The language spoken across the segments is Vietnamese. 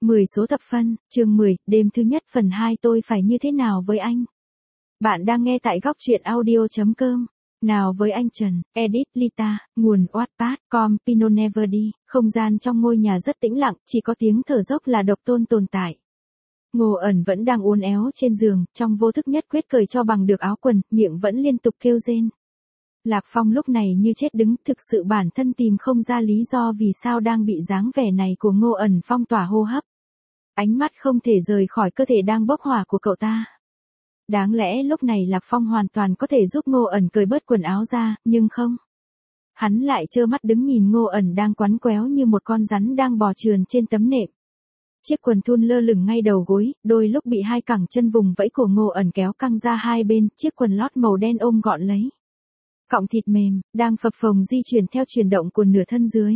10 số thập phân, chương 10, đêm thứ nhất phần 2 tôi phải như thế nào với anh? Bạn đang nghe tại góc truyện audio.com. Nào với anh Trần, edit Lita, nguồn Wattpad, Pinot Never đi, không gian trong ngôi nhà rất tĩnh lặng, chỉ có tiếng thở dốc là độc tôn tồn tại. Ngô ẩn vẫn đang uốn éo trên giường, trong vô thức nhất quyết cởi cho bằng được áo quần, miệng vẫn liên tục kêu rên. Lạc Phong lúc này như chết đứng, thực sự bản thân tìm không ra lý do vì sao đang bị dáng vẻ này của Ngô ẩn phong tỏa hô hấp. Ánh mắt không thể rời khỏi cơ thể đang bốc hỏa của cậu ta. Đáng lẽ lúc này Lạc Phong hoàn toàn có thể giúp Ngô ẩn cởi bớt quần áo ra, nhưng không. Hắn lại trơ mắt đứng nhìn Ngô ẩn đang quắn quéo như một con rắn đang bò trườn trên tấm nệm. Chiếc quần thun lơ lửng ngay đầu gối, đôi lúc bị hai cẳng chân vùng vẫy của Ngô ẩn kéo căng ra hai bên, chiếc quần lót màu đen ôm gọn lấy. Cọng thịt mềm, đang phập phồng di chuyển theo chuyển động của nửa thân dưới.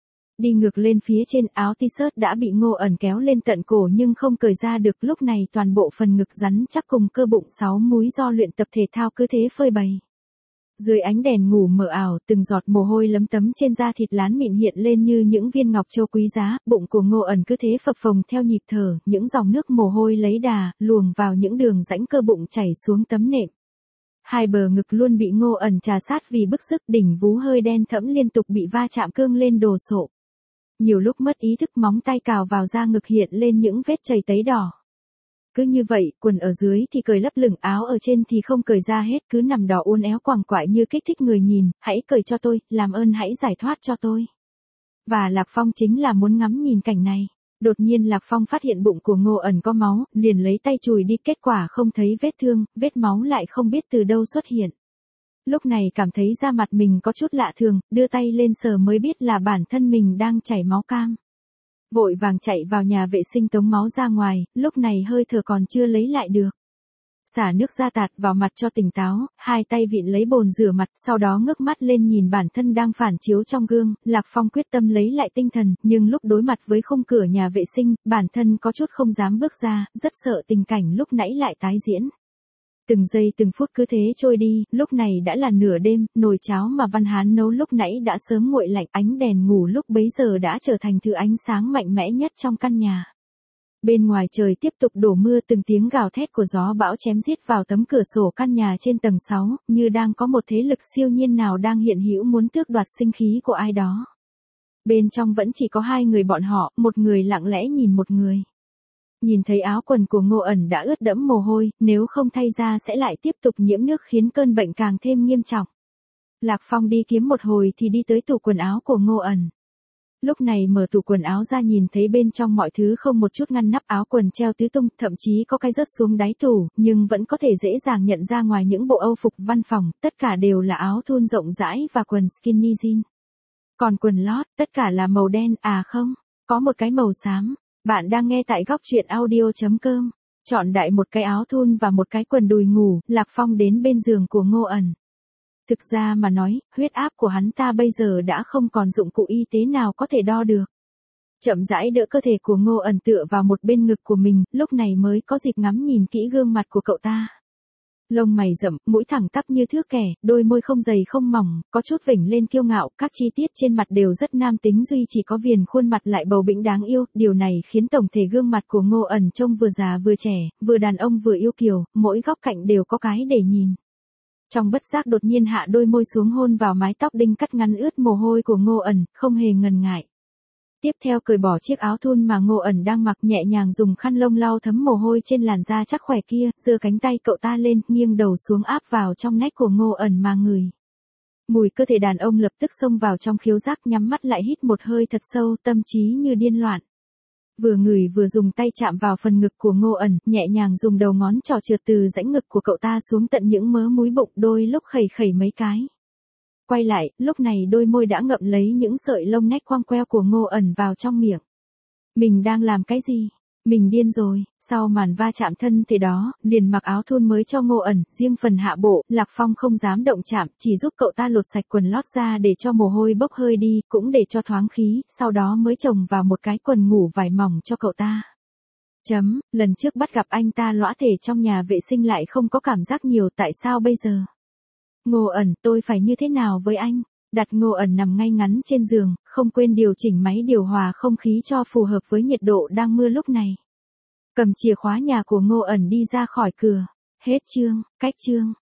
Đi ngược lên phía trên, áo t-shirt đã bị Ngô ẩn kéo lên tận cổ nhưng không cởi ra được, lúc này toàn bộ phần ngực rắn chắc cùng cơ bụng 6 múi do luyện tập thể thao cứ thế phơi bày. Dưới ánh đèn ngủ mờ ảo, từng giọt mồ hôi lấm tấm trên da thịt lán mịn hiện lên như những viên ngọc châu quý giá, bụng của Ngô ẩn cứ thế phập phồng theo nhịp thở, những dòng nước mồ hôi lấy đà, luồng vào những đường rãnh cơ bụng chảy xuống tấm nệm. Hai bờ ngực luôn bị Ngô ẩn trà sát vì bức sức, đỉnh vú hơi đen thẫm liên tục bị va chạm cương lên đồ sộ. Nhiều lúc mất ý thức, móng tay cào vào da ngực hiện lên những vết chảy tấy đỏ. Cứ như vậy, quần ở dưới thì cởi lấp lửng, áo ở trên thì không cởi ra hết, cứ nằm đỏ uốn éo quằn quại như kích thích người nhìn, hãy cởi cho tôi, làm ơn hãy giải thoát cho tôi. Và Lạc Phong chính là muốn ngắm nhìn cảnh này. Đột nhiên Lạc Phong phát hiện bụng của Ngô ẩn có máu, liền lấy tay chùi đi, kết quả không thấy vết thương, vết máu lại không biết từ đâu xuất hiện. Lúc này cảm thấy da mặt mình có chút lạ thường, đưa tay lên sờ mới biết là bản thân mình đang chảy máu cam. Vội vàng chạy vào nhà vệ sinh tống máu ra ngoài, lúc này hơi thở còn chưa lấy lại được. Xả nước ra tạt vào mặt cho tỉnh táo, hai tay vịn lấy bồn rửa mặt, sau đó ngước mắt lên nhìn bản thân đang phản chiếu trong gương, Lạc Phong quyết tâm lấy lại tinh thần, nhưng lúc đối mặt với khung cửa nhà vệ sinh, bản thân có chút không dám bước ra, rất sợ tình cảnh lúc nãy lại tái diễn. Từng giây từng phút cứ thế trôi đi, lúc này đã là nửa đêm, nồi cháo mà Văn Hán nấu lúc nãy đã sớm nguội lạnh, ánh đèn ngủ lúc bấy giờ đã trở thành thứ ánh sáng mạnh mẽ nhất trong căn nhà. Bên ngoài trời tiếp tục đổ mưa, từng tiếng gào thét của gió bão chém giết vào tấm cửa sổ căn nhà trên tầng 6, như đang có một thế lực siêu nhiên nào đang hiện hữu muốn tước đoạt sinh khí của ai đó. Bên trong vẫn chỉ có hai người bọn họ, một người lặng lẽ nhìn một người. Nhìn thấy áo quần của Ngô ẩn đã ướt đẫm mồ hôi, nếu không thay ra sẽ lại tiếp tục nhiễm nước khiến cơn bệnh càng thêm nghiêm trọng. Lạc Phong đi kiếm một hồi thì đi tới tủ quần áo của Ngô ẩn. Lúc này mở tủ quần áo ra nhìn thấy bên trong mọi thứ không một chút ngăn nắp, áo quần treo tứ tung, thậm chí có cái rớt xuống đáy tủ, nhưng vẫn có thể dễ dàng nhận ra ngoài những bộ âu phục văn phòng, tất cả đều là áo thun rộng rãi và quần skinny jean. Còn quần lót, tất cả là màu đen, à không, có một cái màu xám. Bạn đang nghe tại góc truyện audio.com. Chọn đại một cái áo thun và một cái quần đùi ngủ, Lạc Phong đến bên giường của Ngô ẩn. Thực ra mà nói, huyết áp của hắn ta bây giờ đã không còn dụng cụ y tế nào có thể đo được. Chậm rãi đỡ cơ thể của Ngô ẩn tựa vào một bên ngực của mình, lúc này mới có dịp ngắm nhìn kỹ gương mặt của cậu ta. Lông mày rậm, mũi thẳng tắp như thước kẻ, đôi môi không dày không mỏng, có chút vểnh lên kiêu ngạo, các chi tiết trên mặt đều rất nam tính, duy chỉ có viền khuôn mặt lại bầu bĩnh đáng yêu, điều này khiến tổng thể gương mặt của Ngô ẩn trông vừa già vừa trẻ, vừa đàn ông vừa yêu kiều, mỗi góc cạnh đều có cái để nhìn. Trong bất giác đột nhiên hạ đôi môi xuống hôn vào mái tóc đinh cắt ngắn ướt mồ hôi của Ngô ẩn, không hề ngần ngại. Tiếp theo cởi bỏ chiếc áo thun mà Ngô ẩn đang mặc, nhẹ nhàng dùng khăn lông lau thấm mồ hôi trên làn da chắc khỏe kia, giơ cánh tay cậu ta lên, nghiêng đầu xuống áp vào trong nách của Ngô ẩn mà ngửi. Mùi cơ thể đàn ông lập tức xông vào trong khiếu giác, nhắm mắt lại hít một hơi thật sâu, tâm trí như điên loạn. Vừa ngửi vừa dùng tay chạm vào phần ngực của Ngô ẩn, nhẹ nhàng dùng đầu ngón trỏ trượt từ rãnh ngực của cậu ta xuống tận những mớ múi bụng, đôi lúc khẩy khẩy mấy cái. Quay lại, lúc này đôi môi đã ngậm lấy những sợi lông nách quăng queo của Ngô ẩn vào trong miệng. Mình đang làm cái gì? Mình điên rồi. Sau màn va chạm thân thể đó, liền mặc áo thun mới cho Ngô ẩn, riêng phần hạ bộ, Lạc Phong không dám động chạm, chỉ giúp cậu ta lột sạch quần lót ra để cho mồ hôi bốc hơi đi, cũng để cho thoáng khí, sau đó mới chồng vào một cái quần ngủ vải mỏng cho cậu ta. Lần trước bắt gặp anh ta lõa thể trong nhà vệ sinh lại không có cảm giác nhiều, tại sao bây giờ? Ngô ẩn, tôi phải như thế nào với anh? Đặt Ngô ẩn nằm ngay ngắn trên giường, không quên điều chỉnh máy điều hòa không khí cho phù hợp với nhiệt độ đang mưa lúc này. Cầm chìa khóa nhà của Ngô ẩn đi ra khỏi cửa. Hết chương, cách chương.